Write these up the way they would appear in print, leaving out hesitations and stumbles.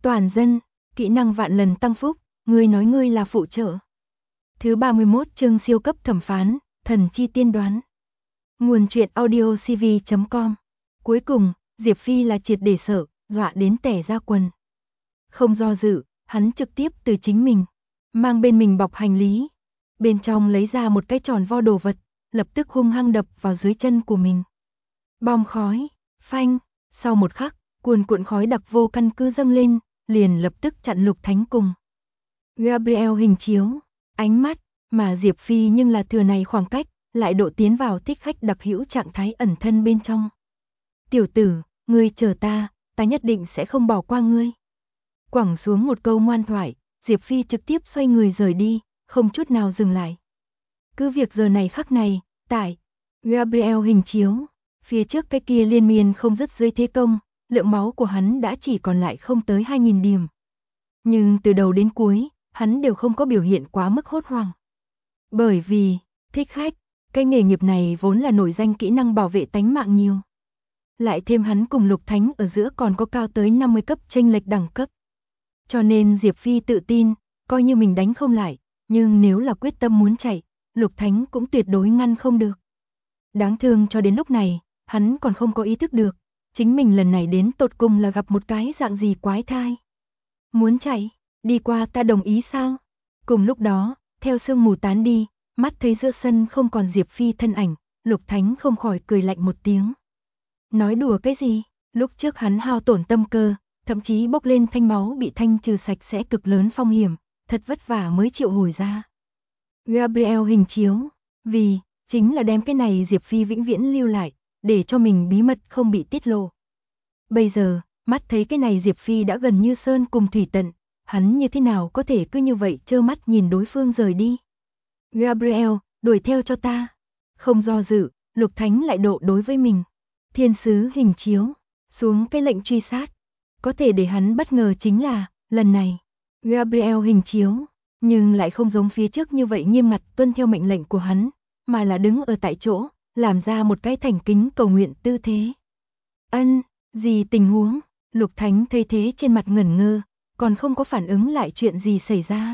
Toàn dân, kỹ năng vạn lần tăng phúc, ngươi nói ngươi là phụ trợ. Thứ 31 chương siêu cấp thẩm phán, thần chi tiên đoán. Nguồn truyện audio cv.com. Cuối cùng, Diệp Phi là triệt để sợ, dọa đến tẻ ra quần. Không do dự, hắn trực tiếp từ chính mình, mang bên mình bọc hành lý. Bên trong lấy ra một cái tròn vo đồ vật, lập tức hung hăng đập vào dưới chân của mình. Bom khói, phanh, sau một khắc, cuồn cuộn khói đặc vô căn cứ dâng lên, liền lập tức chặn Lục Thánh cùng Gabriel hình chiếu, ánh mắt, mà Diệp Phi nhưng là thừa này khoảng cách, lại độ tiến vào thích khách đặc hữu trạng thái ẩn thân bên trong. Tiểu tử, ngươi chờ ta, ta nhất định sẽ không bỏ qua ngươi. Quẳng xuống một câu ngoan thoại, Diệp Phi trực tiếp xoay người rời đi, không chút nào dừng lại. Cứ việc giờ này khắc này, tại Gabriel hình chiếu, phía trước cái kia liên miên không dứt dưới thế công, lượng máu của hắn đã chỉ còn lại không tới 2000 điểm. Nhưng từ đầu đến cuối, hắn đều không có biểu hiện quá mức hốt hoảng. Bởi vì, thích khách, cái nghề nghiệp này vốn là nổi danh kỹ năng bảo vệ tánh mạng nhiều. Lại thêm hắn cùng Lục Thánh ở giữa còn có cao tới 50 cấp chênh lệch đẳng cấp. Cho nên Diệp Phi tự tin, coi như mình đánh không lại, nhưng nếu là quyết tâm muốn chạy, Lục Thánh cũng tuyệt đối ngăn không được. Đáng thương cho đến lúc này, hắn còn không có ý thức được, chính mình lần này đến tột cùng là gặp một cái dạng gì quái thai. Muốn chạy, đi qua ta đồng ý sao? Cùng lúc đó, theo sương mù tán đi, mắt thấy giữa sân không còn Diệp Phi thân ảnh, Lục Thánh không khỏi cười lạnh một tiếng. Nói đùa cái gì? Lúc trước hắn hao tổn tâm cơ, thậm chí bốc lên thanh máu bị thanh trừ sạch sẽ cực lớn phong hiểm, thật vất vả mới triệu hồi ra. Gabriel hình chiếu, vì chính là đem cái này Diệp Phi vĩnh viễn lưu lại, để cho mình bí mật không bị tiết lộ. Bây giờ, mắt thấy cái này Diệp Phi đã gần như sơn cùng thủy tận, hắn như thế nào có thể cứ như vậy trơ mắt nhìn đối phương rời đi. Gabriel, đuổi theo cho ta. Không do dự, Lục Thánh lại độ đối với mình. Thiên sứ hình chiếu, xuống cái lệnh truy sát. Có thể để hắn bất ngờ chính là, lần này, Gabriel hình chiếu, nhưng lại không giống phía trước như vậy nghiêm ngặt tuân theo mệnh lệnh của hắn, mà là đứng ở tại chỗ, làm ra một cái thành kính cầu nguyện tư thế. Ân, gì tình huống? Lục Thánh thấy thế trên mặt ngẩn ngơ, còn không có phản ứng lại chuyện gì xảy ra.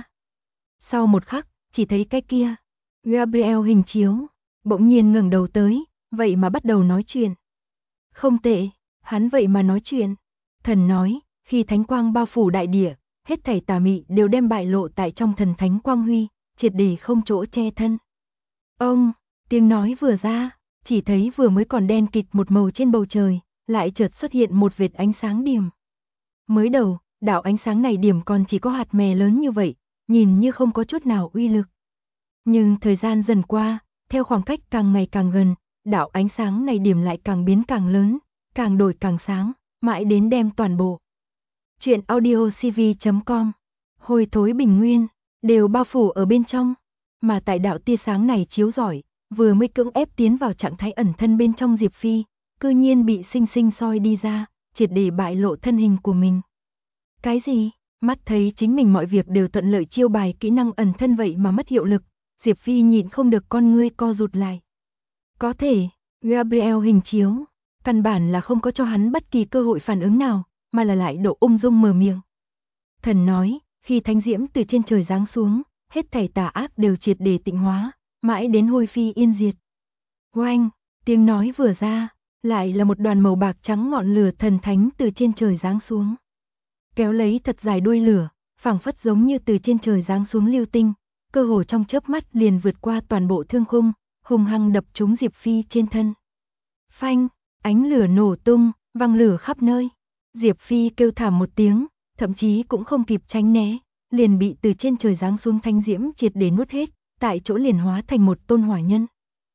Sau một khắc, chỉ thấy cái kia, Gabriel hình chiếu, bỗng nhiên ngẩng đầu tới, vậy mà bắt đầu nói chuyện. Không tệ, hắn vậy mà nói chuyện. Thần nói, khi thánh quang bao phủ đại địa, hết thảy tà mị đều đem bại lộ tại trong thần thánh quang huy, triệt để không chỗ che thân. Ông, tiếng nói vừa ra, chỉ thấy vừa mới còn đen kịt một màu trên bầu trời, lại chợt xuất hiện một vệt ánh sáng điểm. Mới đầu, đạo ánh sáng này điểm còn chỉ có hạt mè lớn như vậy, nhìn như không có chút nào uy lực. Nhưng thời gian dần qua, theo khoảng cách càng ngày càng gần, đạo ánh sáng này điểm lại càng biến càng lớn, càng đổi càng sáng, mãi đến đem toàn bộ. Chuyện audio cv.com, hồi thối bình nguyên, đều bao phủ ở bên trong, mà tại đạo tia sáng này chiếu rọi, vừa mới cưỡng ép tiến vào trạng thái ẩn thân bên trong Diệp Phi, cư nhiên bị sinh sinh soi đi ra, triệt để bại lộ thân hình của mình. Cái gì? Mắt thấy chính mình mọi việc đều thuận lợi chiêu bài kỹ năng ẩn thân vậy mà mất hiệu lực, Diệp Phi nhịn không được con ngươi co rụt lại. Có thể, Gabriel hình chiếu, căn bản là không có cho hắn bất kỳ cơ hội phản ứng nào, mà là lại độ ung dung mở miệng. Thần nói, khi thánh diễm từ trên trời giáng xuống, hết thảy tà ác đều triệt để tịnh hóa, mãi đến hôi phi yên diệt. Oanh, tiếng nói vừa ra, lại là một đoàn màu bạc trắng ngọn lửa thần thánh từ trên trời giáng xuống. Kéo lấy thật dài đuôi lửa, phảng phất giống như từ trên trời giáng xuống lưu tinh, cơ hồ trong chớp mắt liền vượt qua toàn bộ thương khung, hung hăng đập trúng Diệp Phi trên thân. Phanh, ánh lửa nổ tung, văng lửa khắp nơi. Diệp Phi kêu thảm một tiếng, thậm chí cũng không kịp tránh né, liền bị từ trên trời giáng xuống thanh diễm triệt để nuốt hết, tại chỗ liền hóa thành một tôn hỏa nhân.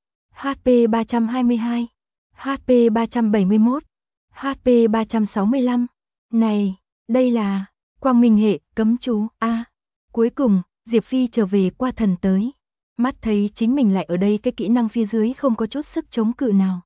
HP 322, HP 371, HP 365. Này, đây là quang minh hệ cấm chú a. Cuối cùng, Diệp Phi trở về qua thần tới. Mắt thấy chính mình lại ở đây cái kỹ năng phía dưới không có chút sức chống cự nào.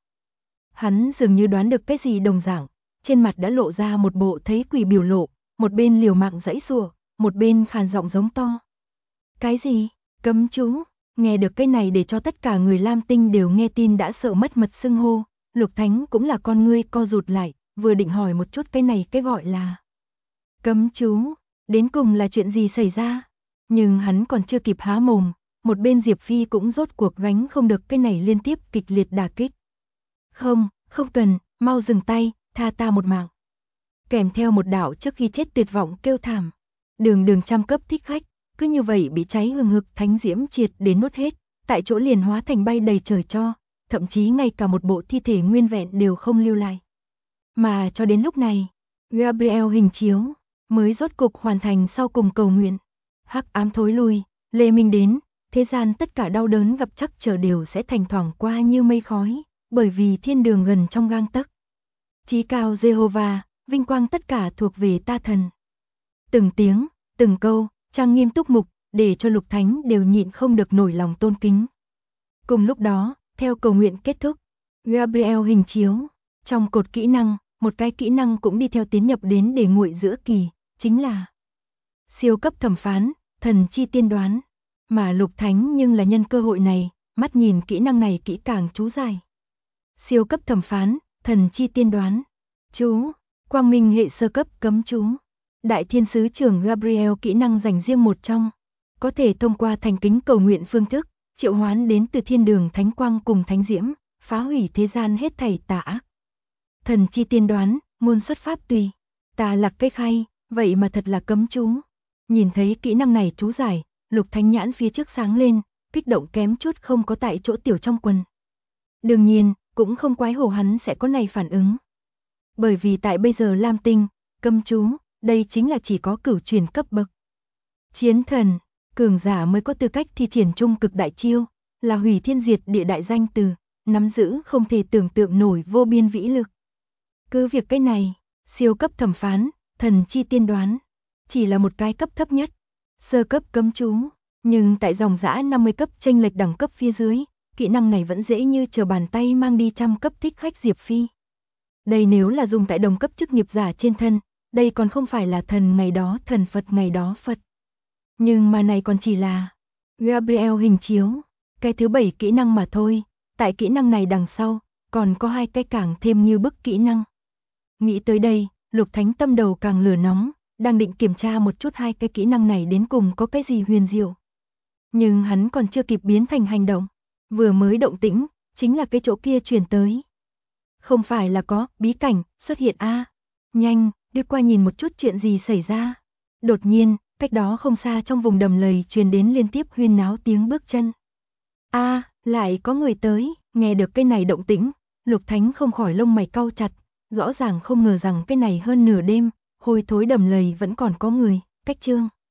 Hắn dường như đoán được cái gì đồng dạng, trên mặt đã lộ ra một bộ thấy quỷ biểu lộ, một bên liều mạng giãy giụa, một bên khàn giọng giống to. Cái gì? Cấm chú? Nghe được cái này để cho tất cả người Lam Tinh đều nghe tin đã sợ mất mật xưng hô, Lục Thánh cũng là con ngươi co rụt lại, vừa định hỏi một chút cái này cái gọi là Cấm chú, đến cùng là chuyện gì xảy ra? Nhưng hắn còn chưa kịp há mồm, một bên Diệp Phi cũng rốt cuộc gánh không được cái này liên tiếp kịch liệt đả kích. Không, không cần, mau dừng tay, tha ta một mạng. Kèm theo một đạo trước khi chết tuyệt vọng kêu thảm. Đường trăm cấp thích khách, cứ như vậy bị cháy hừng hực thánh diễm triệt đến nuốt hết, tại chỗ liền hóa thành bay đầy trời cho, thậm chí ngay cả một bộ thi thể nguyên vẹn đều không lưu lại. Mà cho đến lúc này, Gabriel hình chiếu mới rốt cục hoàn thành sau cùng cầu nguyện. Hắc ám thối lui, Lê Minh đến, thế gian tất cả đau đớn gặp chắc trở đều sẽ thành thoảng qua như mây khói, bởi vì thiên đường gần trong gang tấc. Chí cao Jehovah, vinh quang tất cả thuộc về ta thần. Từng tiếng, từng câu, trang nghiêm túc mục, để cho Lục Thánh đều nhịn không được nổi lòng tôn kính. Cùng lúc đó, theo cầu nguyện kết thúc, Gabriel hình chiếu, trong cột kỹ năng, một cái kỹ năng cũng đi theo tiến nhập đến để nguội giữa kỳ, chính là siêu cấp thẩm phán, thần chi tiên đoán. Mà Lục Thánh nhưng là nhân cơ hội này, mắt nhìn kỹ năng này kỹ càng chú giải. Siêu cấp thẩm phán, thần chi tiên đoán. Chú, quang minh hệ sơ cấp cấm chú. Đại thiên sứ trưởng Gabriel kỹ năng dành riêng một trong. Có thể thông qua thành kính cầu nguyện phương thức, triệu hoán đến từ thiên đường thánh quang cùng thánh diễm, phá hủy thế gian hết thảy tà ác. Thần chi tiên đoán, môn xuất pháp tùy. Tà lạc cây khay, vậy mà thật là cấm chú. Nhìn thấy kỹ năng này chú giải, Lục Thánh nhãn phía trước sáng lên, kích động kém chút không có tại chỗ tiểu trong quần. Đương nhiên, cũng không quái hồ hắn sẽ có này phản ứng. Bởi vì tại bây giờ Lam Tinh, cấm chú, đây chính là chỉ có cửu truyền cấp bậc. Chiến thần, cường giả mới có tư cách thi triển trung cực đại chiêu, là hủy thiên diệt địa đại danh từ, nắm giữ không thể tưởng tượng nổi vô biên vĩ lực. Cứ việc cái này, siêu cấp thẩm phán, thần chi tiên đoán, chỉ là một cái cấp thấp nhất, sơ cấp cấm chú, nhưng tại dòng dã 50 cấp chênh lệch đẳng cấp phía dưới, kỹ năng này vẫn dễ như trở bàn tay mang đi trăm cấp thích khách Diệp Phi. Đây nếu là dùng tại đồng cấp chức nghiệp giả trên thân, đây còn không phải là thần ngày đó thần Phật ngày đó Phật. Nhưng mà này còn chỉ là Gabriel hình chiếu, cái thứ 7 kỹ năng mà thôi, tại kỹ năng này đằng sau, còn có 2 cái càng thêm như bức kỹ năng. Nghĩ tới đây, Lục Thánh tâm đầu càng lửa nóng, đang định kiểm tra một chút 2 cái kỹ năng này đến cùng có cái gì huyền diệu. Nhưng hắn còn chưa kịp biến thành hành động, vừa mới động tĩnh, chính là cái chỗ kia truyền tới. Không phải là có bí cảnh xuất hiện a? Nhanh, đi qua nhìn một chút chuyện gì xảy ra. Đột nhiên, cách đó không xa trong vùng đầm lầy truyền đến liên tiếp huyên náo tiếng bước chân. A, lại có người tới, nghe được cái này động tĩnh, Lục Thánh không khỏi lông mày cau chặt, rõ ràng không ngờ rằng cái này hơn nửa đêm, hôi thối đầm lầy vẫn còn có người, cách chương.